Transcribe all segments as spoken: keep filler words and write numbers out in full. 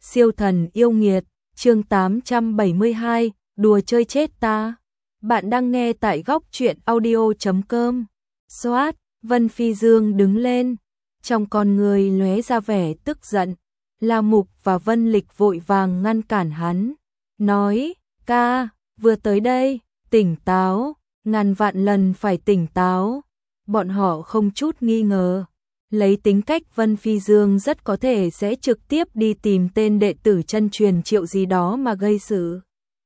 Siêu thần yêu nghiệt, chương tám trăm bảy mươi hai, đùa chơi chết ta. Bạn đang nghe tại góc truyện audio chấm com. Xoát, Vân Phi Dương đứng lên, trong con người lóe ra vẻ tức giận. La Mục và Vân Lịch vội vàng ngăn cản hắn, nói, ca, vừa tới đây, tỉnh táo, ngàn vạn lần phải tỉnh táo. Bọn họ không chút nghi ngờ, lấy tính cách Vân Phi Dương rất có thể sẽ trực tiếp đi tìm tên đệ tử chân truyền Triệu gì đó mà gây sự.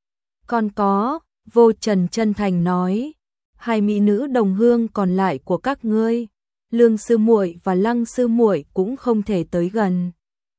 Còn có, Vô Trần chân thành nói, hai mỹ nữ đồng hương còn lại của các ngươi, Lương sư muội và Lăng sư muội cũng không thể tới gần.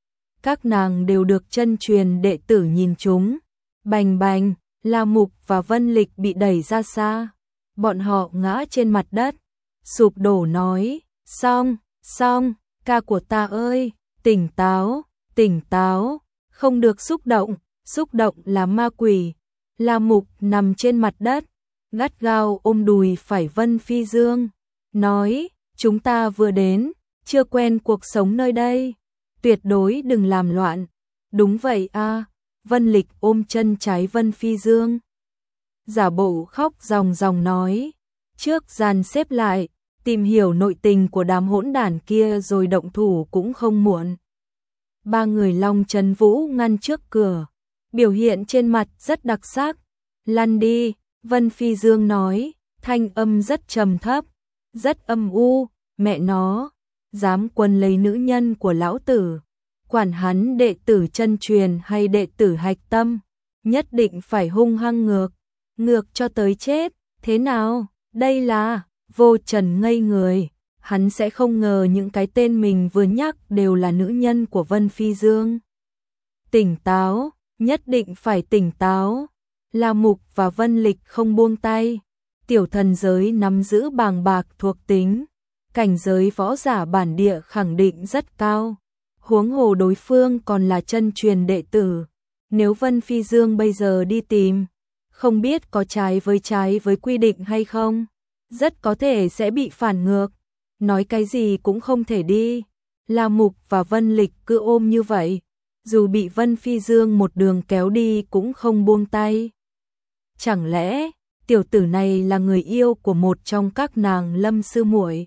Các nàng đều được chân truyền đệ tử nhìn chúng. Bành bành, La Mục và Vân Lịch bị đẩy ra xa. Bọn họ ngã trên mặt đất, sụp đổ nói, xong, xong, ca của ta ơi, tỉnh táo, tỉnh táo, không được xúc động, xúc động là ma quỷ. La Mục nằm trên mặt đất, gắt gao ôm đùi phải Vân Phi Dương, nói, chúng ta vừa đến, chưa quen cuộc sống nơi đây, tuyệt đối đừng làm loạn. Đúng vậy a, Vân Lịch ôm chân trái Vân Phi Dương, giả bộ khóc ròng ròng nói, trước dàn xếp lại, tìm hiểu nội tình của đám hỗn đản kia rồi động thủ cũng không muộn. Ba người Long Trấn Vũ ngăn trước cửa, biểu hiện trên mặt rất đặc sắc. Lăn đi, Vân Phi Dương nói, thanh âm rất trầm thấp, rất âm u, mẹ nó, dám quấn lấy nữ nhân của lão tử, quản hắn đệ tử chân truyền hay đệ tử hạch tâm, nhất định phải hung hăng ngược, ngược cho tới chết, thế nào, đây là... Vô Trần ngây người, hắn sẽ không ngờ những cái tên mình vừa nhắc đều là nữ nhân của Vân Phi Dương. Tỉnh táo, nhất định phải tỉnh táo. La Mục và Vân Lịch không buông tay. Tiểu thần giới nắm giữ bàng bạc thuộc tính, cảnh giới võ giả bản địa khẳng định rất cao. Huống hồ đối phương còn là chân truyền đệ tử. Nếu Vân Phi Dương bây giờ đi tìm, không biết có trái với trái với quy định hay không, rất có thể sẽ bị phản ngược, nói cái gì cũng không thể đi. La Mục và Vân Lịch cứ ôm như vậy, dù bị Vân Phi Dương một đường kéo đi cũng không buông tay. Chẳng lẽ tiểu tử này là người yêu của một trong các nàng Lâm sư muội?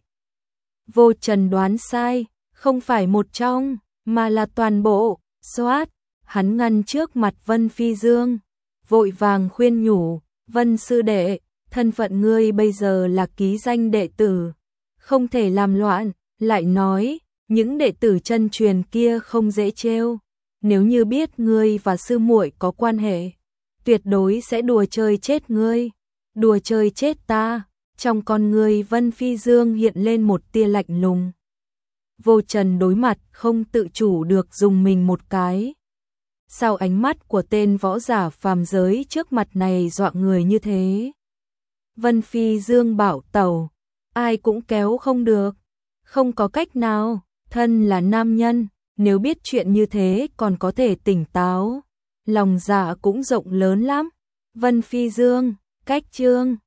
Vô Trần đoán sai, không phải một trong, mà là toàn bộ. Xoát, hắn ngăn trước mặt Vân Phi Dương, vội vàng khuyên nhủ, Vân sư đệ, thân phận ngươi bây giờ là ký danh đệ tử, không thể làm loạn, lại nói, những đệ tử chân truyền kia không dễ trêu, nếu như biết ngươi và sư muội có quan hệ, tuyệt đối sẽ đùa chơi chết ngươi, đùa chơi chết ta. Trong con ngươi Vân Phi Dương hiện lên một tia lạnh lùng. Vô Trần đối mặt không tự chủ được dùng mình một cái. Sao ánh mắt của tên võ giả phàm giới trước mặt này dọa người như thế? Vân Phi Dương bảo tẩu, ai cũng kéo không được, không có cách nào, thân là nam nhân, nếu biết chuyện như thế còn có thể tỉnh táo, lòng dạ cũng rộng lớn lắm. Vân Phi Dương, cách chương